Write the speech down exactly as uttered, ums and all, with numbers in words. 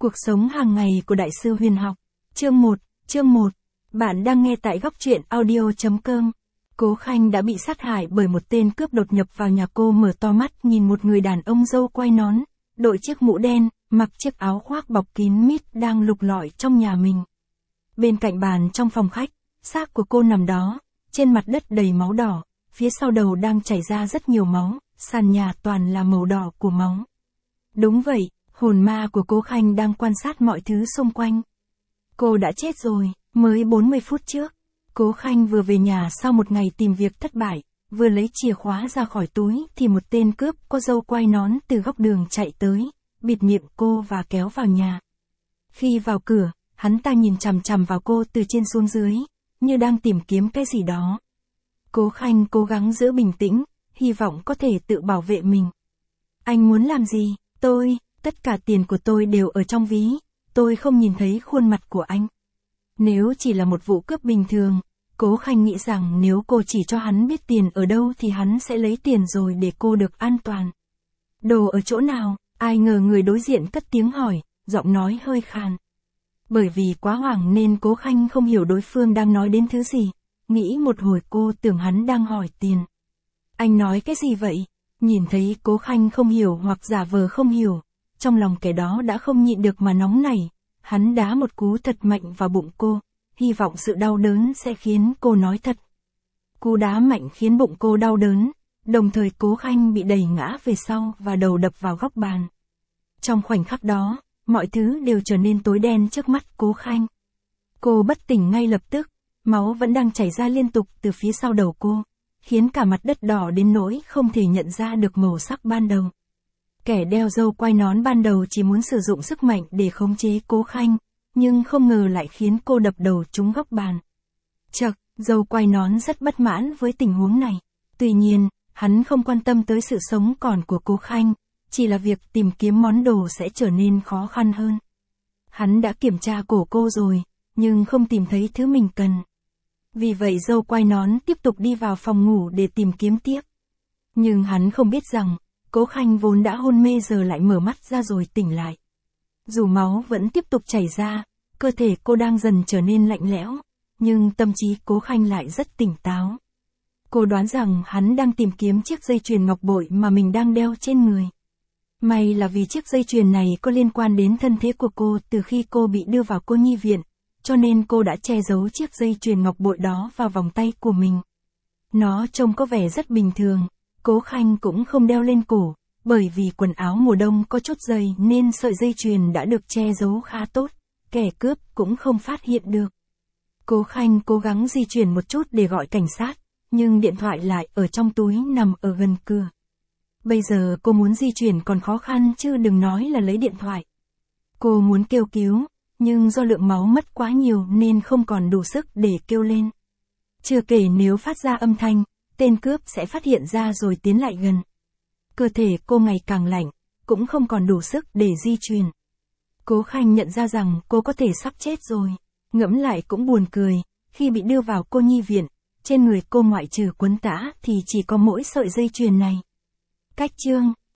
Cuộc sống hàng ngày của Đại sư Huyền học. Chương một, chương một. Bạn đang nghe tại góc truyện audio chấm com. Cố Khanh đã bị sát hại bởi một tên cướp đột nhập vào nhà cô, mở to mắt nhìn một người đàn ông râu quai nón, đội chiếc mũ đen, mặc chiếc áo khoác bọc kín mít đang lục lọi trong nhà mình. Bên cạnh bàn trong phòng khách, xác của cô nằm đó, trên mặt đất đầy máu đỏ, phía sau đầu đang chảy ra rất nhiều máu, sàn nhà toàn là màu đỏ của máu. Đúng vậy, hồn ma của Cố Khanh đang quan sát mọi thứ xung quanh. Cô đã chết rồi, mới bốn mươi phút trước. Cố Khanh vừa về nhà sau một ngày tìm việc thất bại, vừa lấy chìa khóa ra khỏi túi thì một tên cướp có râu quai nón từ góc đường chạy tới, bịt miệng cô và kéo vào nhà. Khi vào cửa, hắn ta nhìn chằm chằm vào cô từ trên xuống dưới, như đang tìm kiếm cái gì đó. Cố Khanh cố gắng giữ bình tĩnh, hy vọng có thể tự bảo vệ mình. Anh muốn làm gì? Tôi, tất cả tiền của tôi đều ở trong ví, tôi không nhìn thấy khuôn mặt của anh. Nếu chỉ là một vụ cướp bình thường, Cố Khanh nghĩ rằng nếu cô chỉ cho hắn biết tiền ở đâu thì hắn sẽ lấy tiền rồi để cô được an toàn. Đồ ở chỗ nào? Ai ngờ người đối diện cất tiếng hỏi, giọng nói hơi khàn. Bởi vì quá hoảng nên Cố Khanh không hiểu đối phương đang nói đến thứ gì. Nghĩ một hồi cô tưởng hắn đang hỏi tiền. Anh nói cái gì vậy? Nhìn thấy Cố Khanh không hiểu hoặc giả vờ không hiểu, trong lòng kẻ đó đã không nhịn được mà nóng nảy. Hắn đá một cú thật mạnh vào bụng cô, hy vọng sự đau đớn sẽ khiến cô nói thật. Cú đá mạnh khiến bụng cô đau đớn, đồng thời Cố Khanh bị đẩy ngã về sau và đầu đập vào góc bàn. Trong khoảnh khắc đó, mọi thứ đều trở nên tối đen trước mắt Cố Khanh. Cô bất tỉnh ngay lập tức, máu vẫn đang chảy ra liên tục từ phía sau đầu cô, khiến cả mặt đất đỏ đến nỗi không thể nhận ra được màu sắc ban đầu. Kẻ đeo râu quai nón ban đầu chỉ muốn sử dụng sức mạnh để khống chế Cố Khanh, nhưng không ngờ lại khiến cô đập đầu trúng góc bàn. Chậc, râu quai nón rất bất mãn với tình huống này. Tuy nhiên, hắn không quan tâm tới sự sống còn của Cố Khanh, chỉ là việc tìm kiếm món đồ sẽ trở nên khó khăn hơn. Hắn đã kiểm tra cổ cô rồi, nhưng không tìm thấy thứ mình cần. Vì vậy râu quai nón tiếp tục đi vào phòng ngủ để tìm kiếm tiếp. Nhưng hắn không biết rằng, Cố Khanh vốn đã hôn mê giờ lại mở mắt ra rồi tỉnh lại. Dù máu vẫn tiếp tục chảy ra, cơ thể cô đang dần trở nên lạnh lẽo, nhưng tâm trí Cố Khanh lại rất tỉnh táo. Cô đoán rằng hắn đang tìm kiếm chiếc dây chuyền ngọc bội mà mình đang đeo trên người. May là vì chiếc dây chuyền này có liên quan đến thân thế của cô từ khi cô bị đưa vào cô nhi viện, cho nên cô đã che giấu chiếc dây chuyền ngọc bội đó vào vòng tay của mình. Nó trông có vẻ rất bình thường. Cố Khanh cũng không đeo lên cổ, bởi vì quần áo mùa đông có chút dày nên sợi dây chuyền đã được che giấu khá tốt, kẻ cướp cũng không phát hiện được. Cố Khanh cố gắng di chuyển một chút để gọi cảnh sát, nhưng điện thoại lại ở trong túi nằm ở gần cửa. Bây giờ cô muốn di chuyển còn khó khăn chứ đừng nói là lấy điện thoại. Cô muốn kêu cứu, nhưng do lượng máu mất quá nhiều nên không còn đủ sức để kêu lên. Chưa kể nếu phát ra âm thanh, tên cướp sẽ phát hiện ra rồi tiến lại gần. Cơ thể cô ngày càng lạnh, cũng không còn đủ sức để di chuyển. Cố Khanh nhận ra rằng cô có thể sắp chết rồi. Ngẫm lại cũng buồn cười, khi bị đưa vào cô nhi viện, trên người cô ngoại trừ quấn tã thì chỉ có mỗi sợi dây chuyền này. Cách chương